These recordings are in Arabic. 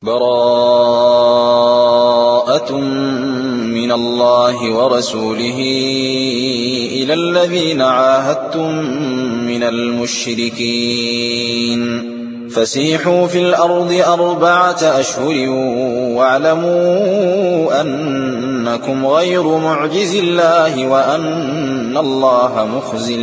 براءة من الله ورسوله إلى الذين عاهدتم من المشركين فسيحوا في الأرض 4 أشهر واعلموا أنكم غير معجز الله وأن الله مخزي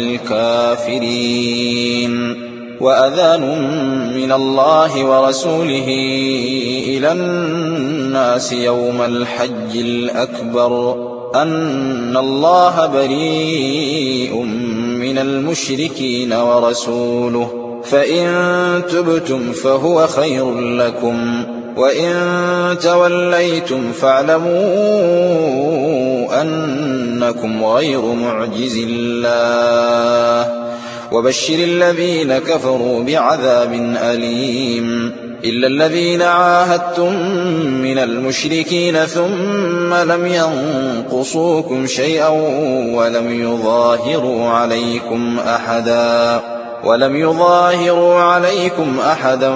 الكافرين وأذان من الله ورسوله إلى الناس يوم الحج الأكبر أن الله بريء من المشركين ورسوله فإن تبتم فهو خير لكم وإن توليتم فاعلموا أنكم غير معجز الله وبشر الذين كفروا بعذاب أليم إلا الذين عاهدتم من المشركين ثم لم ينقصوكم شيئا ولم يظاهروا عليكم أحدا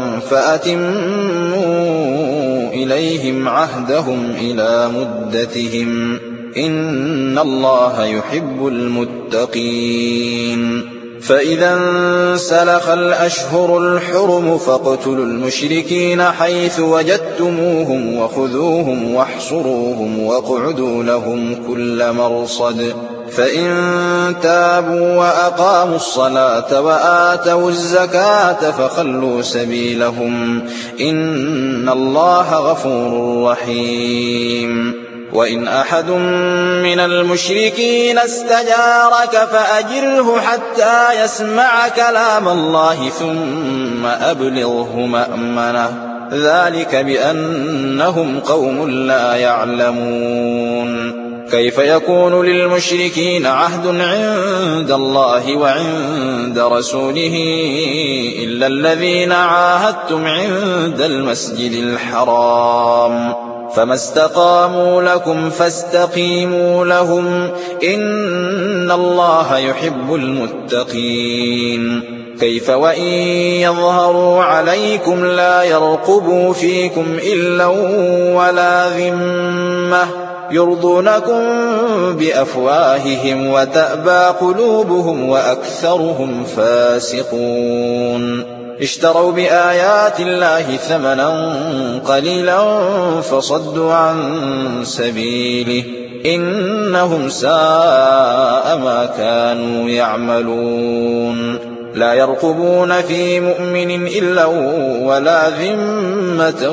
فأتموا إليهم عهدهم إلى مدتهم إن الله يحب المتقين فإذا انسلخ الأشهر الحرم فاقتلوا المشركين حيث وجدتموهم وخذوهم واحصروهم واقعدوا لهم كل مرصد فإن تابوا وأقاموا الصلاة وآتوا الزكاة فخلوا سبيلهم إن الله غفور رحيم وإن أحد من المشركين استجارك فأجره حتى يسمع كلام الله ثم أبلغه مأمنه ذلك بأنهم قوم لا يعلمون كيف يكون للمشركين عهد عند الله وعند رسوله إلا الذين عاهدتم عند المسجد الحرام فما استقاموا لكم فاستقيموا لهم إن الله يحب المتقين كيف وإن يظهروا عليكم لا يرقبوا فيكم إلا ولا ذمة يرضونكم بأفواههم وتأبى قلوبهم وأكثرهم فاسقون اشتروا بآيات الله ثمنا قليلا فصدوا عن سبيله إنهم ساء ما كانوا يعملون لا يرقبون في مؤمن إلا ولا ذمة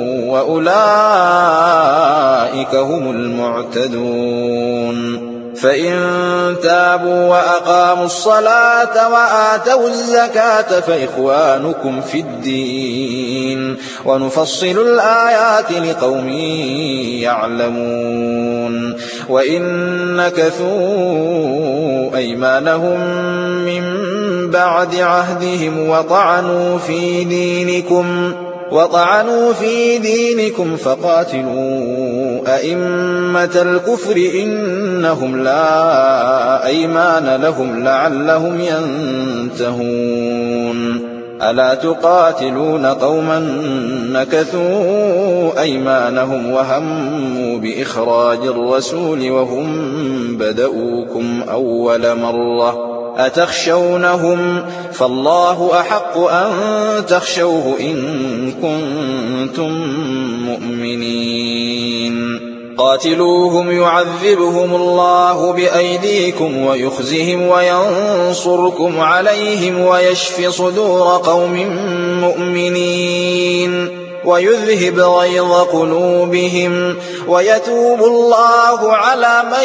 وأولئك هم المعتدون فإن تابوا وأقاموا الصلاة وآتوا الزكاة فإخوانكم في الدين ونفصل الآيات لقوم يعلمون وإن نكثوا أيمانهم من بعد عهدهم وطعنوا في دينكم فقاتلوا أئمة الكفر إنهم لا أيمان لهم لعلهم ينتهون ألا تقاتلون قوما نكثوا أيمانهم وهموا بإخراج الرسول وهم بدؤوكم أول مرة أتخشونهم فالله أحق أن تخشوه إن كنتم مؤمنين قاتلوهم يعذبهم الله بأيديكم ويخزهم وينصركم عليهم ويشف صدور قوم مؤمنين ويذهب غيظ قلوبهم ويتوب الله على من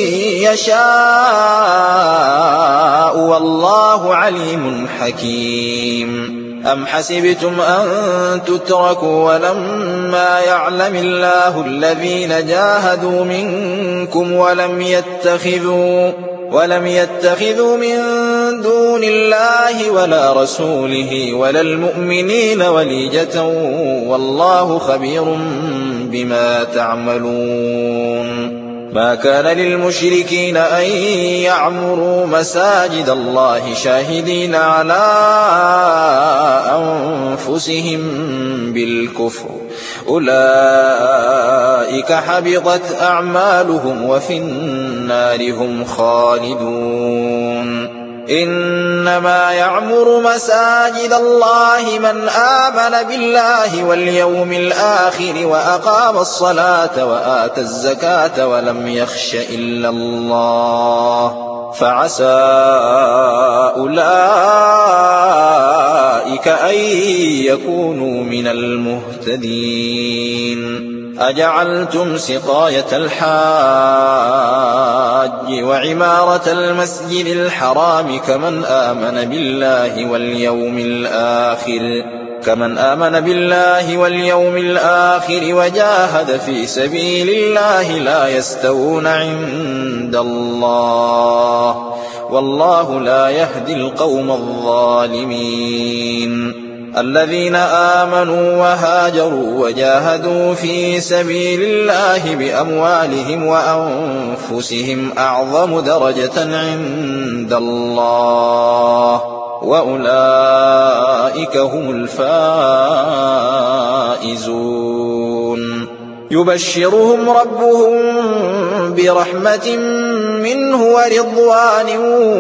يشاء والله عليم حكيم أم حسبتم أن تتركوا ولما يعلم الله الذين جاهدوا منكم ولم يتخذوا من دون الله ولا رسوله ولا المؤمنين وليجة والله خبير بما تعملون ما كان للمشركين أن يعمروا مساجد الله شاهدين على أنفسهم بالكفر أولئك حبطت أعمالهم وفي النار هم خالدون إنما يعمر مساجد الله من آمن بالله واليوم الآخر وأقام الصلاة وآتى الزكاة ولم يخش إلا الله فعسى أولئك أن يكونوا من المهتدين أجعلتم سقاية الحاج وعمارة المسجد الحرام كمن آمن بالله واليوم الآخر وجاهد في سبيل الله لا يستوون عند الله والله لا يهدي القوم الظالمين الذين آمنوا وهاجروا وجاهدوا في سبيل الله بأموالهم وأنفسهم أعظم درجة عند الله وأولئك هم الفائزون يبشرهم ربهم برحمة منه ورضوان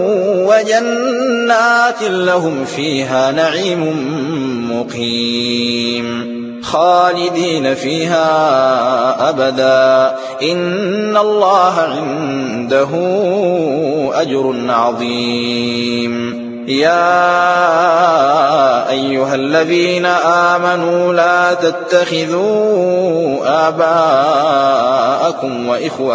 وجنات لهم فيها نعيم مقيم خالدين فيها أبدا إن الله عنده أجر عظيم يا أيها الذين آمنوا لا تتخذوا آباءكم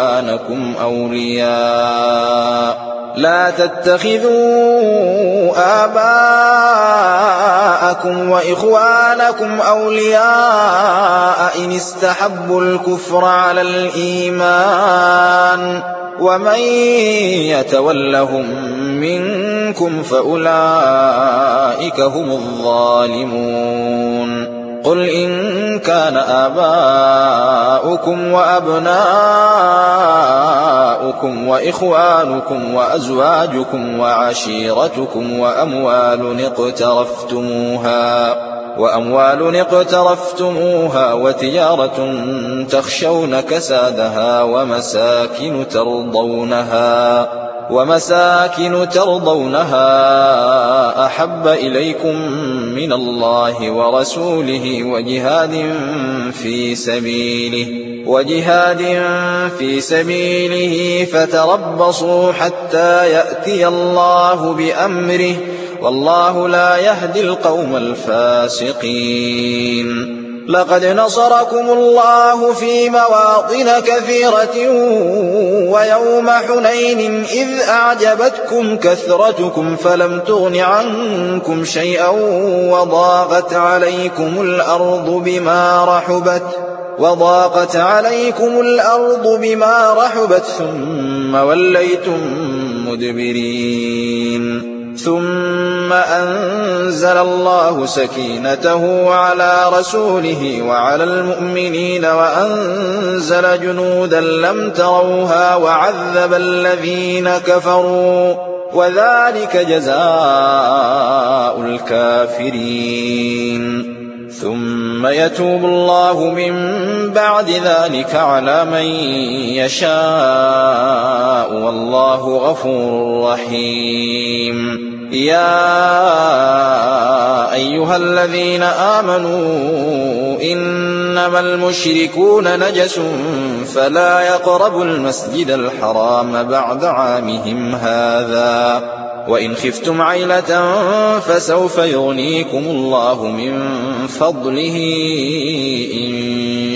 وإخوانكم أولياء إن استحبوا الكفر على الإيمان ومن يتولهم منكم فأولئك هم الظالمون قل إن كان آباؤكم وأبناؤكم وإخوانكم وأزواجكم وعشيرتكم وأموال اقترفتموها وتجارة تخشون كسادها ومساكن ترضونها أحب إليكم من الله ورسوله وجهاد في سبيله فتربصوا حتى يأتي الله بأمره والله لا يهدي القوم الفاسقين لقد نصركم الله في مواطن كثيرة ويوم حنين إذ أعجبتكم كثرتكم فلم تغن عنكم شيئا وضاقت عليكم الأرض بما رحبت ثم وليتم مدبرين ثم أنزل الله سكينته على رسوله وعلى المؤمنين وأنزل جنودا لم تروها وعذب الذين كفروا وذلك جزاء الكافرين ثم يتوب الله من بعد ذلك على من يشاء والله غفور رحيم يا أيها الذين آمنوا إنما المشركون نجس فلا يقربوا المسجد الحرام بعد عامهم هذا وإن خفتم عيلة فسوف يغنيكم الله من فضله إن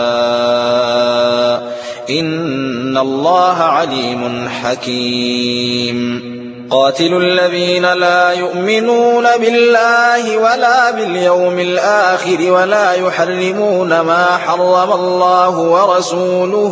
شاء إن الله عليم حكيم قاتلوا الذين لا يؤمنون بالله ولا باليوم الآخر ولا يحرمون ما حرم الله ورسوله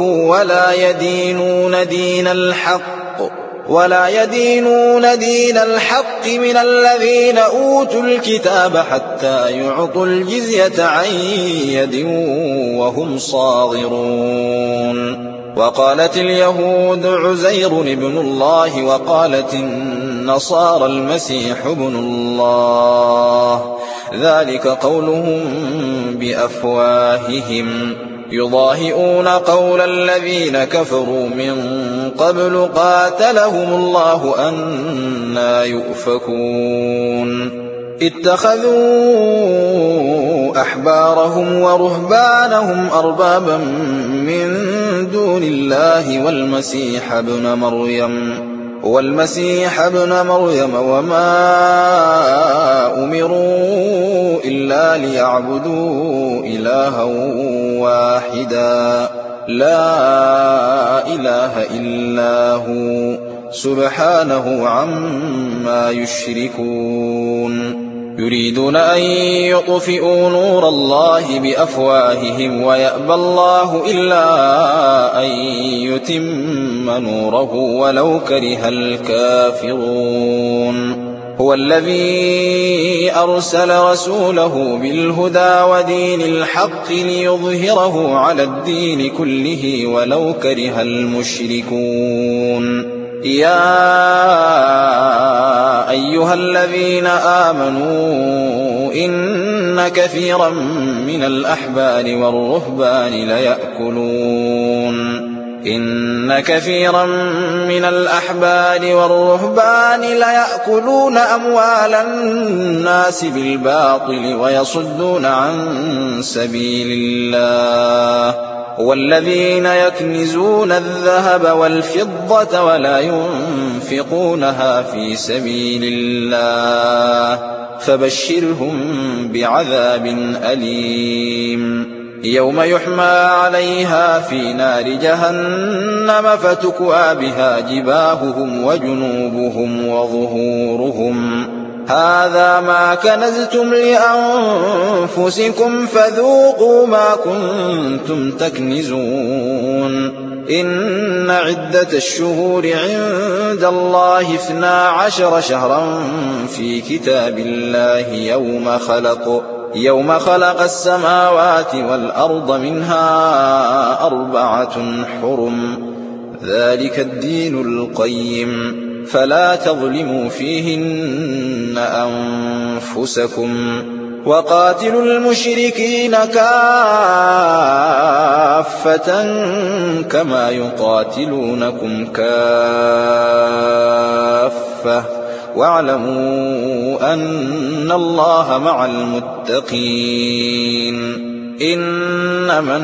ولا يدينون دين الحق من الذين أوتوا الكتاب حتى يعطوا الجزية عن يد وهم صاغرون وقالت اليهود عزير ابن الله وقالت النصارى المسيح ابن الله، ذلك قولهم بأفواههم يضاهئون قول الذين كفروا من قبل قاتلهم الله أنى يؤفكون. اتخذوا أحبارهم ورهبانهم أربابا من دون الله والمسيح ابن مريم وما أمروا إلا ليعبدوا إلها واحدا لا إله إلا هو سبحانه عما يشركون. يريدون أن يطفئوا نور الله بأفواههم ويأبى الله إلا أن يتم نوره ولو كره الكافرون. هو الذي أرسل رسوله بالهدى ودين الحق ليظهره على الدين كله ولو كره المشركون. يا أيها الذين آمنوا إن كثيرا من الأحبار والرهبان ليأكلون أموال الناس بالباطل ويصدون عن سبيل الله، والذين يكنزون الذهب والفضة ولا ينفقونها في سبيل الله فبشرهم بعذاب أليم. يوم يحمى عليها في نار جهنم فتكوى بها جباههم وجنوبهم وظهورهم هذا ما كنزتم لأنفسكم فذوقوا ما كنتم تكنزون. إن عدة الشهور عند الله 12 شهرا في كتاب الله يوم خلق السماوات والأرض منها 4 حرم ذلك الدين القيم فلا تظلموا فيهن أنفسكم وقاتلوا المشركين كافة كما يقاتلونكم كافة واعلموا أن الله مع المتقين. إنما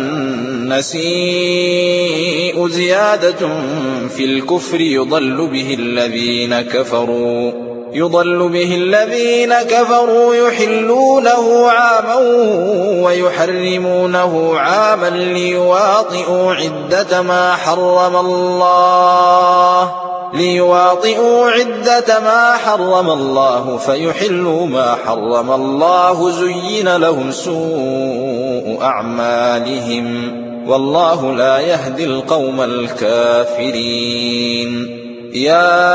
النسيء زيادة في الكفر يضل به الذين كفروا يحلونه عاما ويحرمونه عاما ليواطئوا عدة ما حرم الله فيحلوا ما حرم الله زين لهم سوء أعمالهم والله لا يهدي القوم الكافرين. يا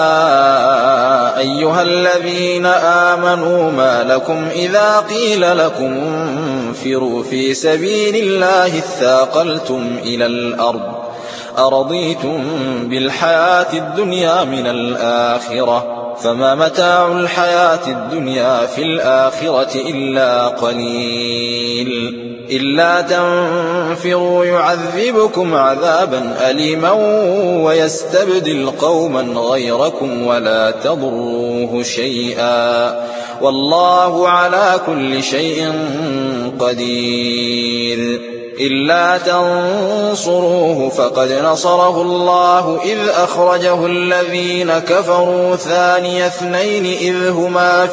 أيها الذين آمنوا ما لكم إذا قيل لكم انفروا في سبيل الله اثاقلتم إلى الأرض أرضيتم بالحياة الدنيا من الآخرة فما متاع الحياة الدنيا في الآخرة إلا قليل. إلا تنفروا يعذبكم عذابا أليما ويستبدل قوما غيركم ولا تضروه شيئا والله على كل شيء قدير. إلا تنصروه فقد نصره الله إذ أخرجه الذين كفروا ثاني اثنين إذ هما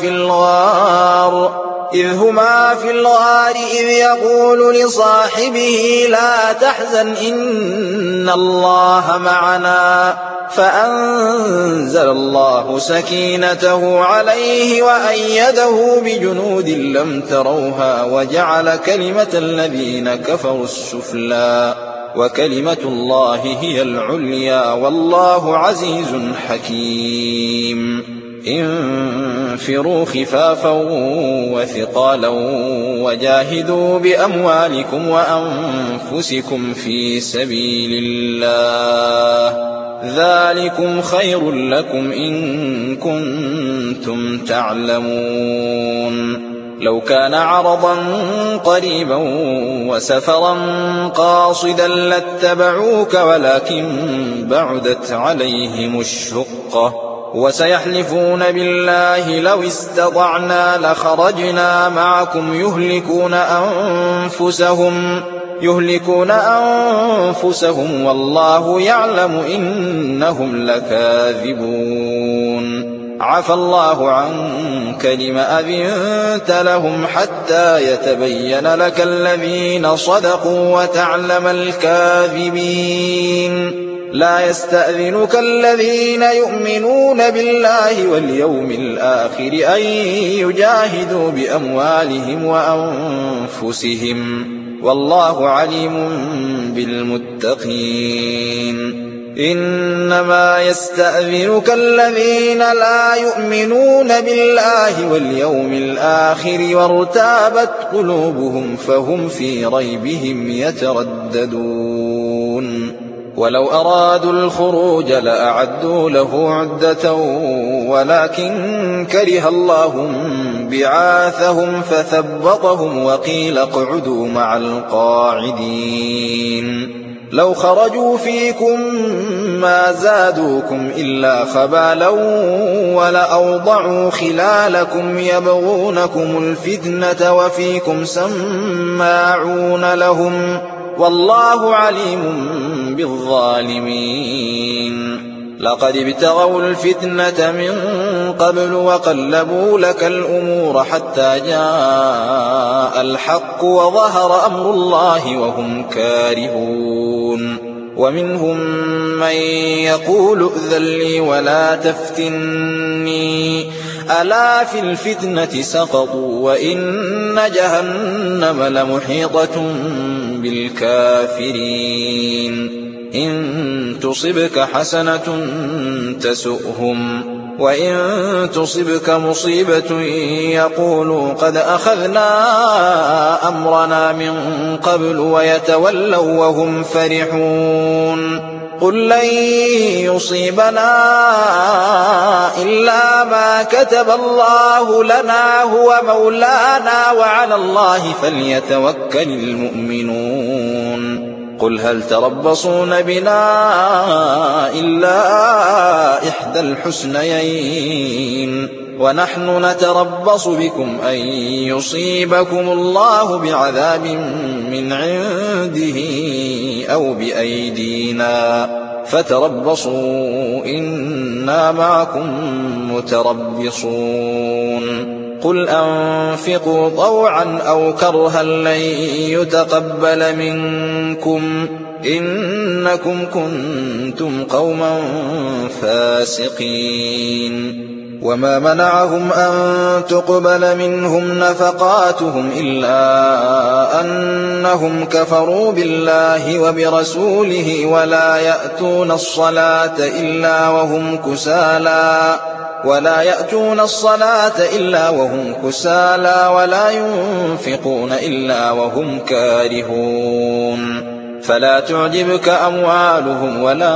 في الغار إذ يقول لصاحبه لا تحزن إن الله معنا فأنزل الله سكينته عليه وأيده بجنود لم تروها وجعل كلمة الذين كفروا السفلى وكلمة الله هي العليا والله عزيز حكيم. انفروا خفافا وثقالا وجاهدوا بأموالكم وأنفسكم في سبيل الله ذلكم خير لكم إن كنتم تعلمون لو كان عرضا قريبا وسفرا قاصدا لاتبعوك ولكن بعدت عليهم الشقة وسيحلفون بالله لو استطعنا لخرجنا معكم يهلكون أنفسهم والله يعلم إنهم لكاذبون عفى الله عنك لم أذنت لهم حتى يتبين لك الذين صدقوا وتعلم الكاذبين لا يستأذنك الذين يؤمنون بالله واليوم الآخر أن يجاهدوا بأموالهم وأنفسهم والله عليم بالمتقين إنما يستأذنك الذين لا يؤمنون بالله واليوم الآخر وارتابت قلوبهم فهم في ريبهم يترددون ولو أرادوا الخروج لأعدوا له عدة ولكن كره الله بعاثهم فثبطهم وقيل اقعدوا مع القاعدين لو خرجوا فيكم ما زادوكم إلا خبالا ولأوضعوا خلالكم يبغونكم الفتنة وفيكم سماعون لهم والله عليم بالظالمين لقد ابتغوا الفتنة من قبل وقلبوا لك الأمور حتى جاء الحق وظهر أمر الله وهم كارهون ومنهم من يقول ائذن لي ولا تفتني ألا في الفتنة سقطوا وإن جهنم لمحيطة بالكافرين إن تصبك حسنة تسؤهم وإن تصبك مصيبة يقولوا قد أخذنا أمرنا من قبل ويتولوا وهم فرحون قل لن يصيبنا إلا ما كتب الله لنا هو مولانا وعلى الله فليتوكل المؤمنون قل هل تربصون بنا إلا إحدى الحسنيين ونحن نتربص بكم أن يصيبكم الله بعذاب من عنده أو بأيدينا فتربصوا إنا معكم متربصون قل أنفقوا طوعا أو كرها لن يتقبل منكم إنكم كنتم قوما فاسقين وما منعهم أن تقبل منهم نفقاتهم إلا أنهم كفروا بالله وبرسوله ولا يأتون الصلاة إلا وهم كسالى ولا ينفقون إلا وهم كارهون فلا تعجبك أموالهم ولا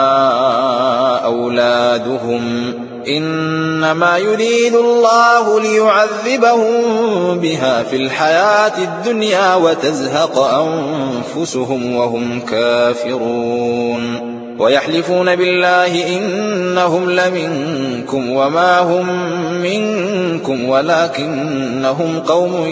أولادهم إنما يريد الله ليعذبهم بها في الحياة الدنيا وتزهق أنفسهم وهم كافرون ويحلفون بالله إنهم لمنكم وما هم منكم ولكنهم قوم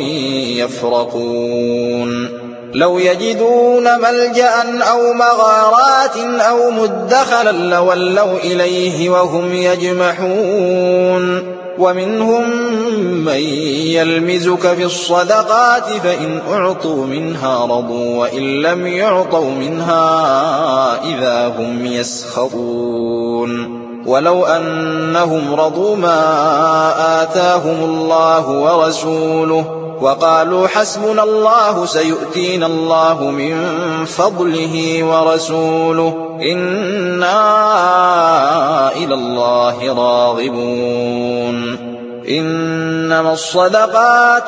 يفرقون لو يجدون ملجأ أو مغارات أو مدخلا لولوا إليه وهم يجمحون ومنهم من يلمزك في الصدقات فإن أعطوا منها رضوا وإن لم يعطوا منها إذا هم يسخطون ولو أنهم رضوا ما آتاهم الله ورسوله وقالوا حسبنا الله سيؤتينا الله من فضله ورسوله إنا إلى الله راغبون إنما الصدقات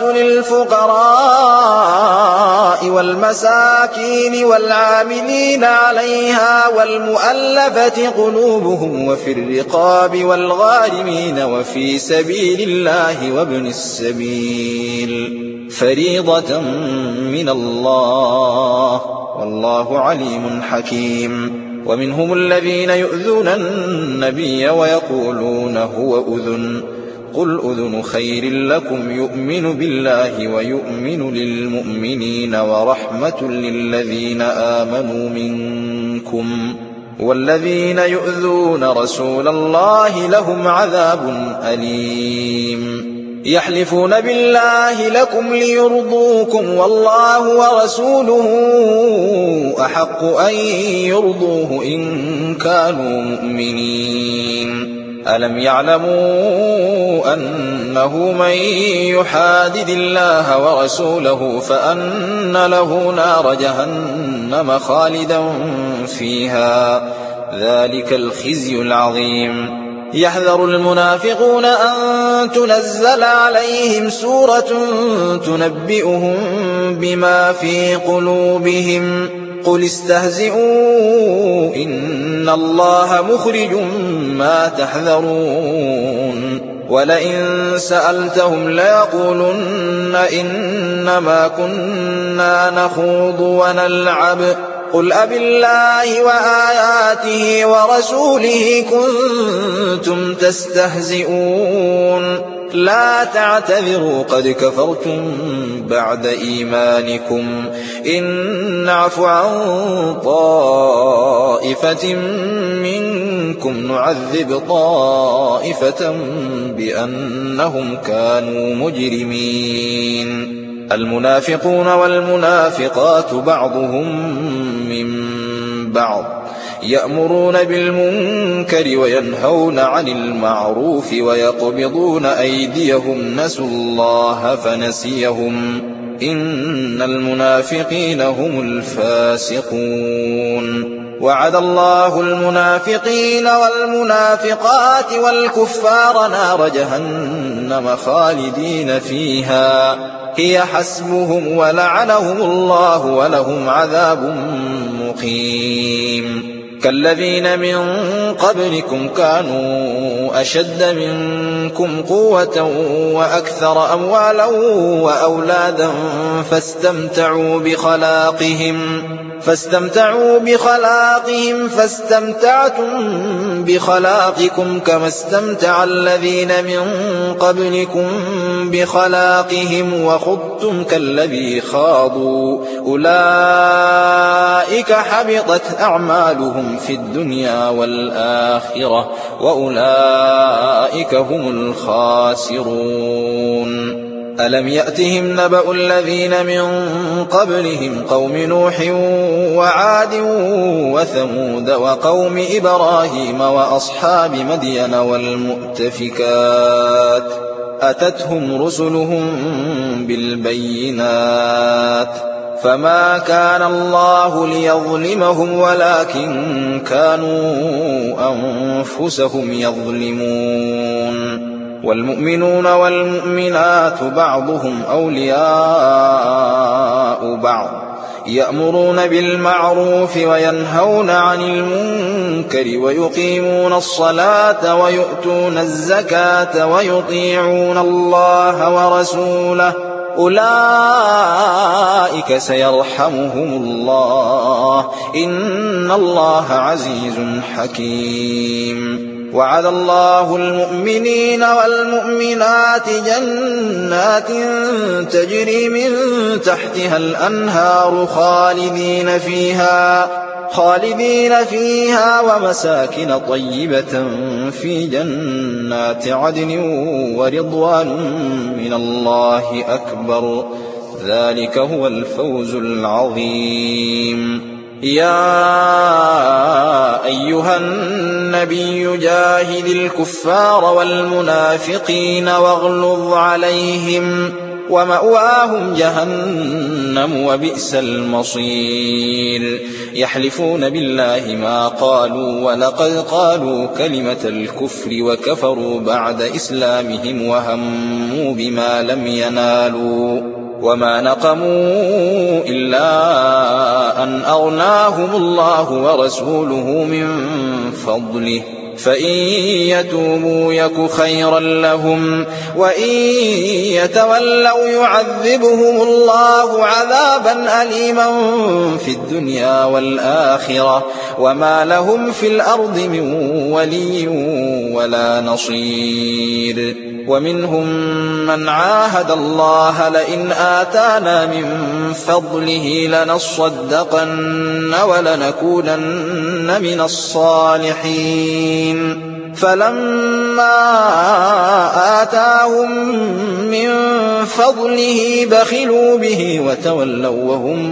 للفقراء والمساكين والعاملين عليها والمؤلفة قلوبهم وفي الرقاب والغارمين وفي سبيل الله وابن السبيل فريضة من الله والله عليم حكيم ومنهم الذين يؤذون النبي ويقولون هو أذن قل أذن خير لكم يؤمن بالله ويؤمن للمؤمنين ورحمة للذين آمنوا منكم والذين يؤذون رسول الله لهم عذاب أليم يحلفون بالله لكم ليرضوكم والله ورسوله أحق أن يرضوه إن كانوا مؤمنين ألم يعلموا أنه من يحادد الله ورسوله فأن له نار جهنم خالدا فيها ذلك الخزي العظيم يحذر المنافقون أن تنزل عليهم سورة تنبئهم بما في قلوبهم قل استهزئوا إن الله مخرج ما تحذرون ولئن سألتهم ليقولن إنما كنا نخوض ونلعب قل أبالله وآياته ورسوله كنتم تستهزئون لا تعتذروا قد كفرتم بعد إيمانكم إن نعف عن طائفة منكم نعذب طائفة بأنهم كانوا مجرمين المنافقون والمنافقات بعضهم من بعض يأمرون بالمنكر وينهون عن المعروف ويقبضون أيديهم نسوا الله فنسيهم إن المنافقين هم الفاسقون وعد الله المنافقين والمنافقات والكفار نار جهنم خالدين فيها هي حسبهم ولعنهم الله ولهم عذاب مقيم كالذين من قبلكم كانوا أشد منكم قوة وأكثر أموالا وأولادا فاستمتعوا بخلاقهم فاستمتعتم بخلاقكم كما استمتع الذين من قبلكم بخلاقهم وخضتم كالذي خاضوا أولئك حبطت أعمالهم في الدنيا والآخرة وأولئك هم الخاسرون ألم يأتهم نبأ الذين من قبلهم قوم نوح وعاد وثمود وقوم إبراهيم وأصحاب مدين والمؤتفكات أتتهم رسلهم بالبينات فما كان الله ليظلمهم ولكن كانوا أنفسهم يظلمون والمؤمنون والمؤمنات بعضهم أولياء بعض يأمرون بالمعروف وينهون عن المنكر ويقيمون الصلاة ويؤتون الزكاة ويطيعون الله ورسوله أولئك سيرحمهم الله إن الله عزيز حكيم وعد الله المؤمنين والمؤمنات جنات تجري من تحتها الأنهار خالدين فيها ومساكن طيبة في جنات عدن ورضوان من الله أكبر ذلك هو الفوز العظيم يا أيها النبي جاهد الكفار والمنافقين واغلظ عليهم ومأواهم جهنم وبئس المصير يحلفون بالله ما قالوا ولقد قالوا كلمة الكفر وكفروا بعد إسلامهم وهموا بما لم ينالوا وما نقموا إلا أن أغناهم الله ورسوله من فضله فإن يتوبوا يك خيرا لهم وإن يتولوا يعذبهم الله عذابا أليما في الدنيا والآخرة وما لهم في الأرض من ولي ولا نصير ومنهم من عاهد الله لئن آتانا من فضله لنصدقن ولنكونن من الصالحين فلما آتاهم من فضله بخلوا به وتولوا وهم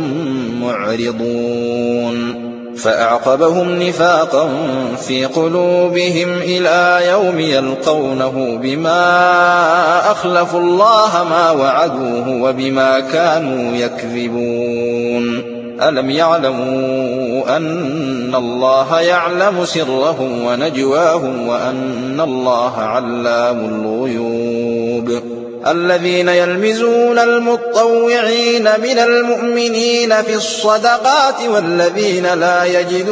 معرضون فأعقبهم نفاقا في قلوبهم إلى يوم يلقونه بما أخلفوا الله ما وعدوه وبما كانوا يكذبون ألم يعلموا أن الله يعلم سرهم ونجواهم وأن الله علام الغيوب الذين يلمزون المطوعين من المؤمنين في الصدقات والذين لا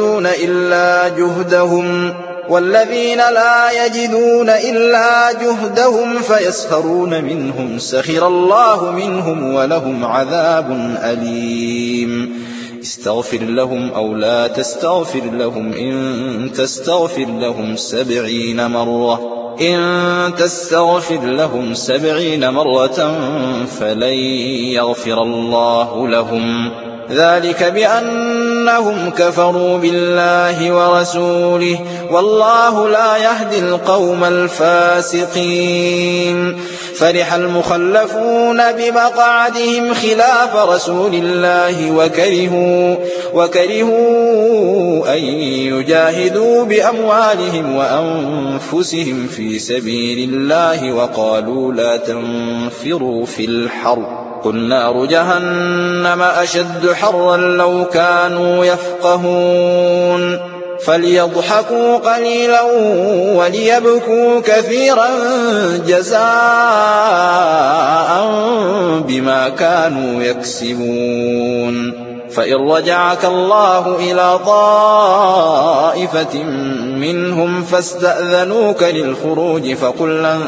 يجدون إلا جهدهم فيسخرون منهم سخر الله منهم ولهم عذاب أليم استغفر لهم أو لا تستغفر لهم إن تستغفر لهم 70 مرة فلن يغفر الله لهم ذلك بأنهم كفروا بالله ورسوله والله لا يهدي القوم الفاسقين فرح المخلفون بمقعدهم خلاف رسول الله وكرهوا أن يجاهدوا بأموالهم وأنفسهم في سبيل الله وقالوا لا تنفروا في الحر قل نار جهنم أشد حرا لو كانوا يفقهون فليضحكوا قليلا وليبكوا كثيرا جزاء بما كانوا يكسبون فإن رجعك الله إلى طائفة منهم فاستأذنوك للخروج فقل لن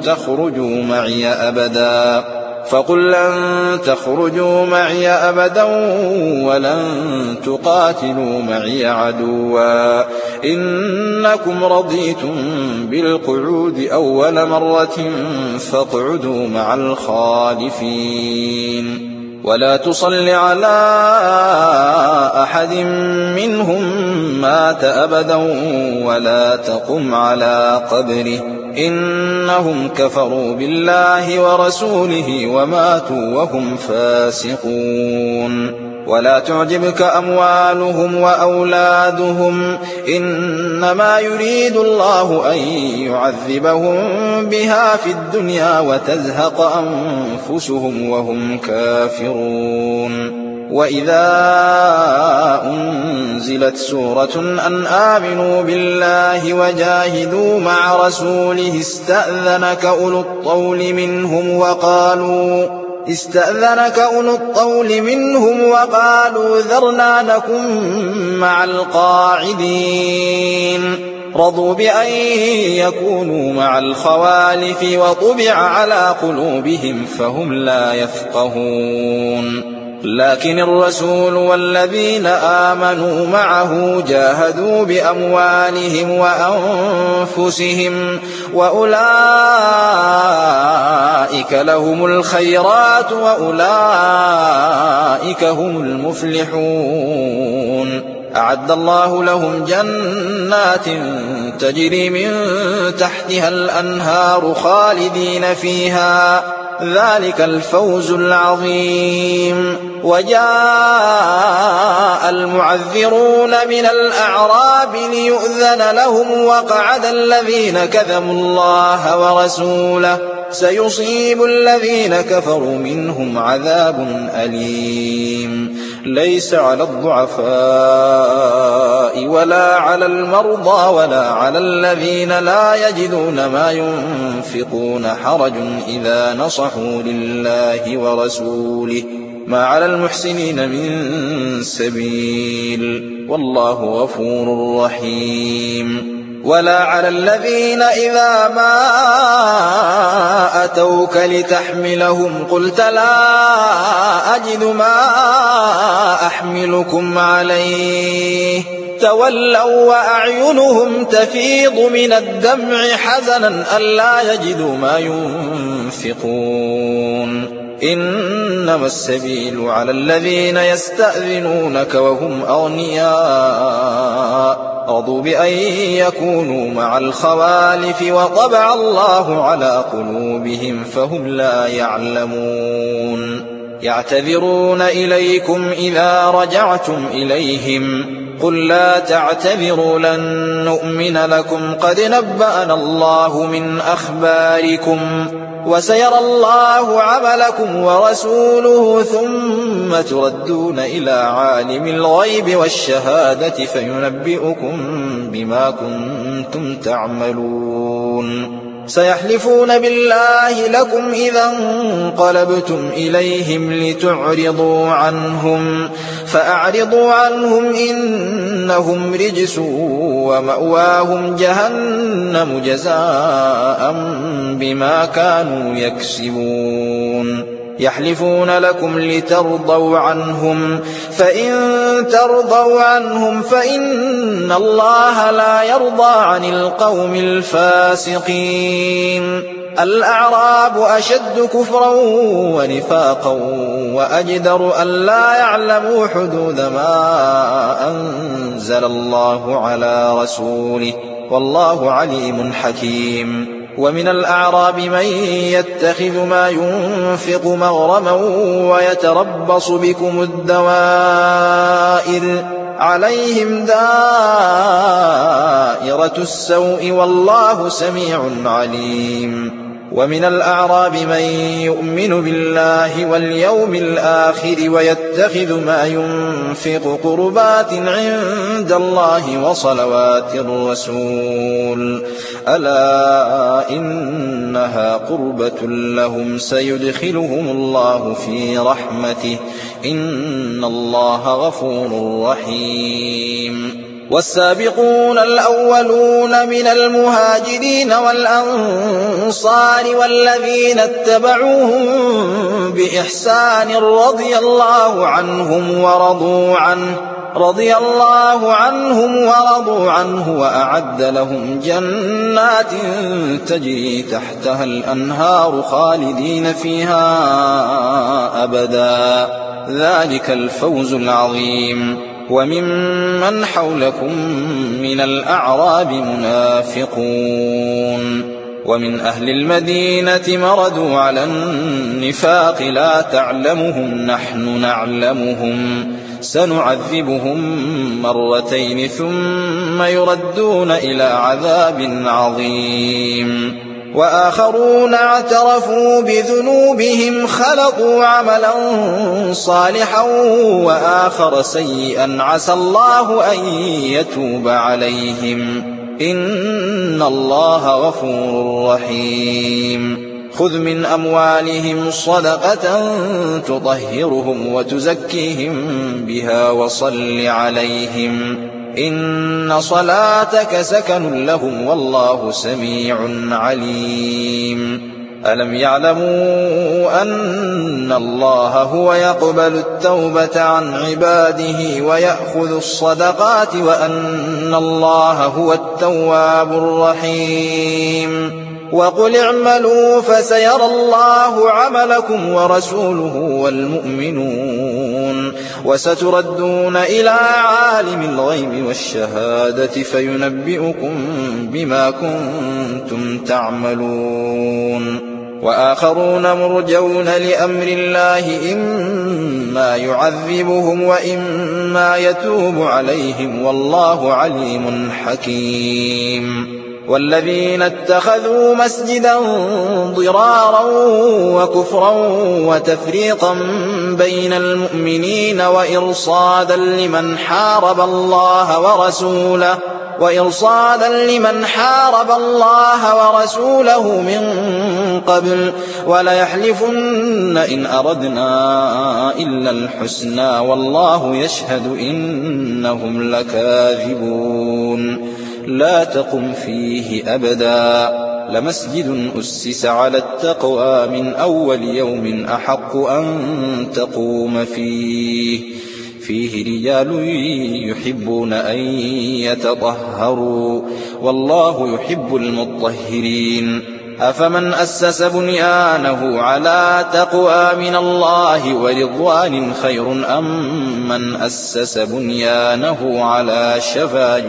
تخرجوا معي أبدا ولن تقاتلوا معي عدوا إنكم رضيتم بالقعود أول مرة فاقعدوا مع الخالفين ولا تصل على أحد منهم مات أبدا ولا تقم على قبره إنهم كفروا بالله ورسوله وماتوا وهم فاسقون ولا تعجبك أموالهم وأولادهم إنما يريد الله أن يعذبهم بها في الدنيا وتزهق أنفسهم وهم كافرون وإذا أنزلت سورة أن آمنوا بالله وجاهدوا مع رسوله استأذنك أولو الطول منهم وقالوا ذرنا نكن مع القاعدين رضوا بأن يكونوا مع الخوالف وطبع على قلوبهم فهم لا يفقهون لكن الرسول والذين آمنوا معه جاهدوا بأموالهم وأنفسهم وأولئك لهم الخيرات وأولئك هم المفلحون أعد الله لهم جنات تجري من تحتها الأنهار خالدين فيها ذلك الفوز العظيم وجاء المعذرون من الأعراب ليؤذن لهم وقعد الذين كذبوا الله ورسوله سيصيب الذين كفروا منهم عذاب أليم ليس على الضعفاء ولا على المرضى ولا على الذين لا يجدون ما ينفقون حرج إذا نصحوا لله ورسوله ما على المحسنين من سبيل والله غفور رحيم ولا على الذين إذا ما أتوك لتحملهم قلت لا أجد ما أحملكم عليه تولوا وأعينهم تفيض من الدمع حزنا ألا يجدوا ما ينفقون إنما السبيل على الذين يستأذنونك وهم أغنياء رضوا بأن يكونوا مع الخوالف وطبع الله على قلوبهم فهم لا يعلمون يعتذرون إليكم إذا رجعتم إليهم قل لا تعتذروا لن نؤمن لكم قد نبأنا الله من أخباركم وسيرى الله عملكم ورسوله ثم تردون إلى عالم الغيب والشهادة فينبئكم بما كنتم تعملون سيحلفون بالله لكم إذا انقلبتم إليهم لتعرضوا عنهم فأعرضوا عنهم إنهم رجس ومأواهم جهنم جزاء بما كانوا يكسبون يحلفون لكم لترضوا عنهم فإن ترضوا عنهم فإن الله لا يرضى عن القوم الفاسقين الأعراب أشد كفرا ونفاقا وأجدر أن لا يعلموا حدود ما أنزل الله على رسوله والله عليم حكيم ومن الأعراب من يتخذ ما ينفق مغرما ويتربص بكم الدوائر عليهم دائرة السوء والله سميع عليم ومن الأعراب من يؤمن بالله واليوم الآخر ويتخذ ما ينفق قربات عند الله وصلوات الرسول ألا إنها قربة لهم سيدخلهم الله في رحمته إن الله غفور رحيم والسابقون الأولون من المهاجرين والأنصار والذين اتبعوهم بإحسان رضي الله عنهم ورضوا عنه وأعد لهم جنات تجري تحتها الأنهار خالدين فيها أبدا ذلك الفوز العظيم وممن حولكم من الأعراب منافقون ومن أهل المدينة مردوا على النفاق لا تعلمهم نحن نعلمهم سنعذبهم مرتين ثم يردون إلى عذاب عظيم وآخرون اعترفوا بذنوبهم خلقوا عملا صالحا وآخر سيئا عسى الله أن يتوب عليهم إن الله غفور رحيم خذ من أموالهم صدقة تطهرهم وتزكيهم بها وصل عليهم إن صلاتك سكن لهم والله سميع عليم ألم يعلموا أن الله هو يقبل التوبة عن عباده ويأخذ الصدقات وأن الله هو التواب الرحيم وقل اعملوا فسيرى الله عملكم ورسوله والمؤمنون وستردون إلى عالم الغيب والشهادة فينبئكم بما كنتم تعملون وآخرون مرجون لأمر الله إما يعذبهم وإما يتوب عليهم والله عليم حكيم والذين اتخذوا مسجدا ضرارا وكفرا وتفريقا بين المؤمنين وإرصادا لمن حارب الله ورسوله من قبل وليحلفن إن أردنا إلا الحسنى والله يشهد إنهم لكاذبون لا تقم فيه أبدا لمسجد أسس على التقوى من أول يوم أحق أن تقوم فيه رجال يحبون أن يتطهروا والله يحب المطهرين أفمن أسس بنيانه على تقوى من الله ورضوان خير أم من أسس بنيانه على شفا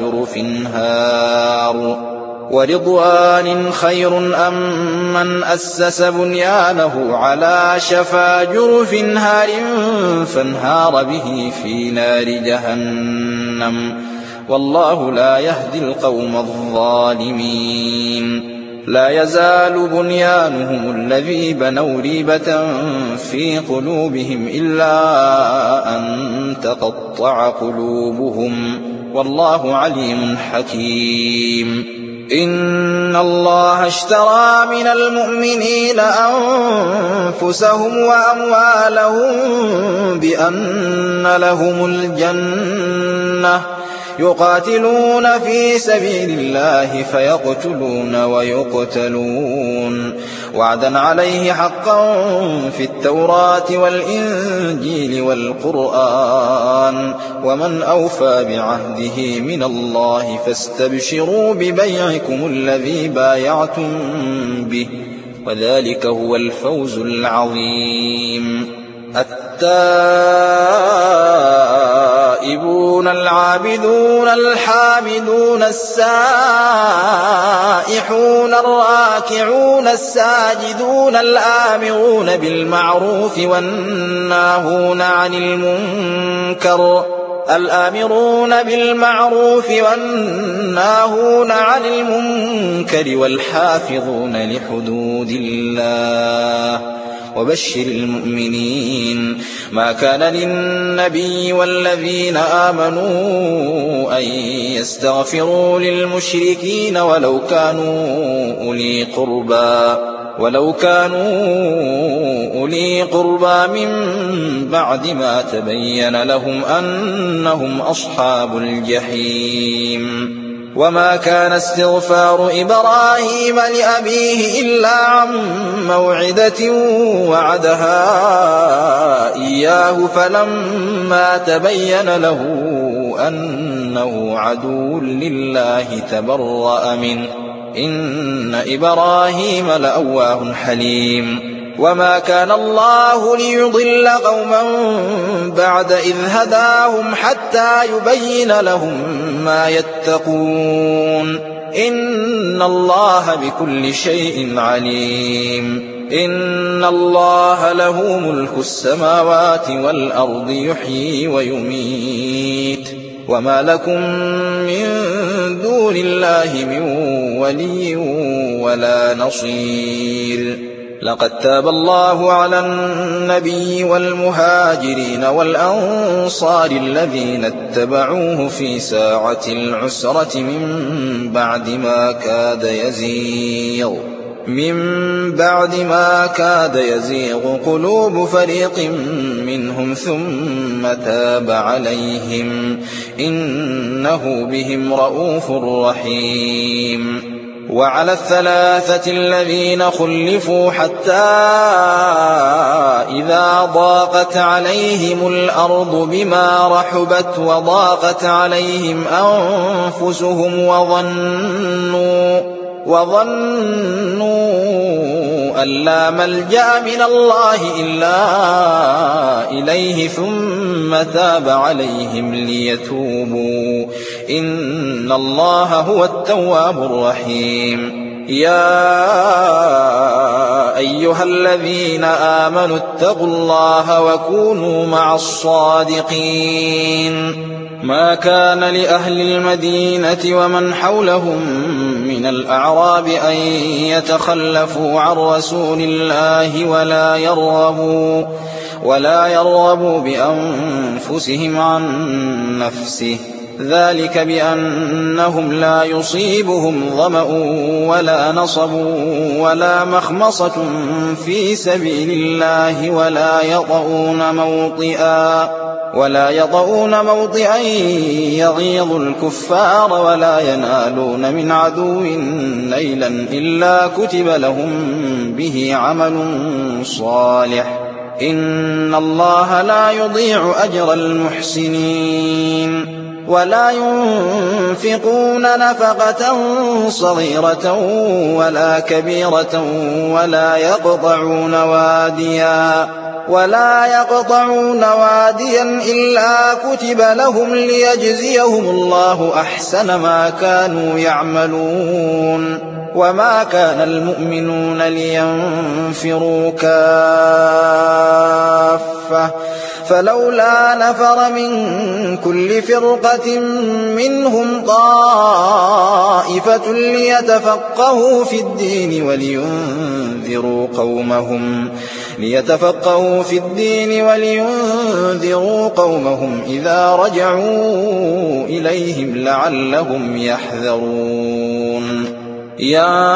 جرف هار فانهار به في نار جهنم والله لا يهدي القوم الظالمين لا يزال بنيانهم الذي بنوا ريبة في قلوبهم إلا أن تقطع قلوبهم والله عليم حكيم إن الله اشترى من المؤمنين أنفسهم وأموالهم بأن لهم الجنة يقاتلون في سبيل الله فيقتلون ويقتلون وعدا عليه حقا في التوراة والإنجيل والقرآن ومن أوفى بعهده من الله فاستبشروا ببيعكم الذي بايعتم به وذلك هو الفوز العظيم التائبون العابدون الحامدون السائحون الراكعون الساجدون الآمرون بالمعروف والناهون عن المنكر والحافظون لحدود الله وبشر المؤمنين ما كان للنبي والذين آمنوا أن يستغفروا للمشركين ولو كانوا أولي قربى من بعد ما تبين لهم أنهم أصحاب الجحيم وما كان استغفار إبراهيم لأبيه إلا عن موعدة وعدها إياه فلما تبين له أنه عدو لله تبرأ منه إن إبراهيم لأواه حليم وما كان الله ليضل قوما بعد إذ هداهم حتى يبين لهم ما يتقون إن الله بكل شيء عليم إن الله له ملك السماوات والأرض يحيي ويميت وما لكم من دون الله من ولي ولا نصير لقد تاب الله على النبي والمهاجرين والأنصار الذين اتبعوه في ساعة العسرة من بعد ما كاد يزيغ قلوب فريق منهم ثم تاب عليهم إنه بهم رءوف رحيم وعلى الثلاثة الذين خلفوا حتى إذا ضاقت عليهم الأرض بما رحبت وضاقت عليهم أنفسهم وظنوا أن لا ملجأ من الله إلا إليه ثم تاب عليهم ليتوبوا إن الله هو التواب الرحيم يا أيها الذين آمنوا اتقوا الله وكونوا مع الصادقين ما كان لأهل المدينة ومن حولهم من الأعراب أن يتخلفوا عن رسول الله ولا يرغبوا بأنفسهم عن نفسه ذلك بأنهم لا يصيبهم ظمأ ولا نصب ولا مخمصة في سبيل الله ولا يطؤون موطئا يغيظ الكفار ولا ينالون من عدو نيلا إلا كتب لهم به عمل صالح إن الله لا يضيع أجر المحسنين ولا ينفقون نفقة صغيرة ولا كبيرة ولا يقطعون واديا إلا كتب لهم ليجزيهم الله أحسن ما كانوا يعملون وما كان المؤمنون لينفروا كافة فلولا نفر من كل فرقة منهم طائفة ليتفقهوا في الدين ولينذروا قومهم إذا رجعوا إليهم لعلهم يحذرون يا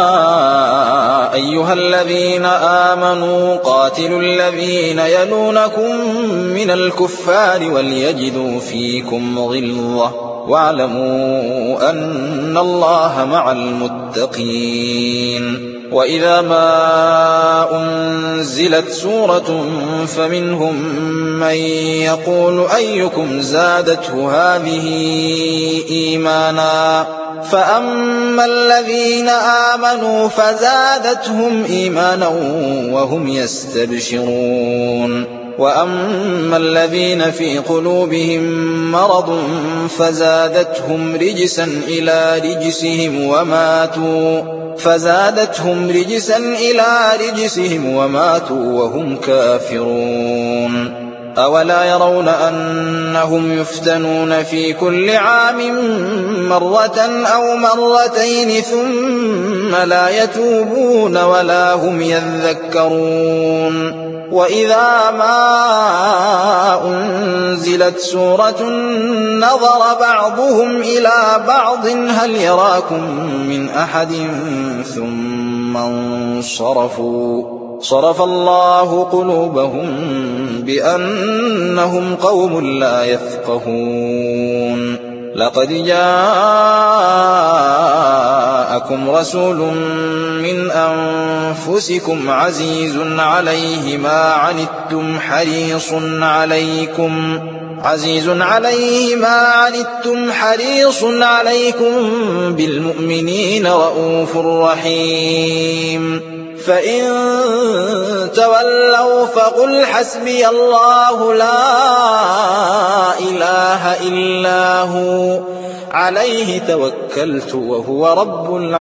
أيها الذين آمنوا قاتلوا الذين يلونكم من الكفار وليجدوا فيكم غلظة واعلموا أن الله مع المتقين وإذا ما أنزلت سورة فمنهم من يقول أيكم زادته هذه إيمانا فأما الذين آمنوا فزادتهم إيمانا وهم يستبشرون وأما الذين في قلوبهم مرض فزادتهم رجسا إلى رجسهم وماتوا وهم كافرون أولا يرون أنهم يفتنون في كل عام مرة أو مرتين ثم لا يتوبون ولا هم يذكرون وإذا ما أنزلت سورة نظر بعضهم إلى بعض هل يراكم من أحد ثم انصرفوا صرف الله قلوبهم بأنهم قوم لا يفقهون لقد جاءكم رسول من أنفسكم عزيز عليه ما عنتم حريص عليكم بالمؤمنين رءوف رحيم فإن تولوا فقل حسبي الله لا إله إلا هو عليه توكلت وهو رب العالمين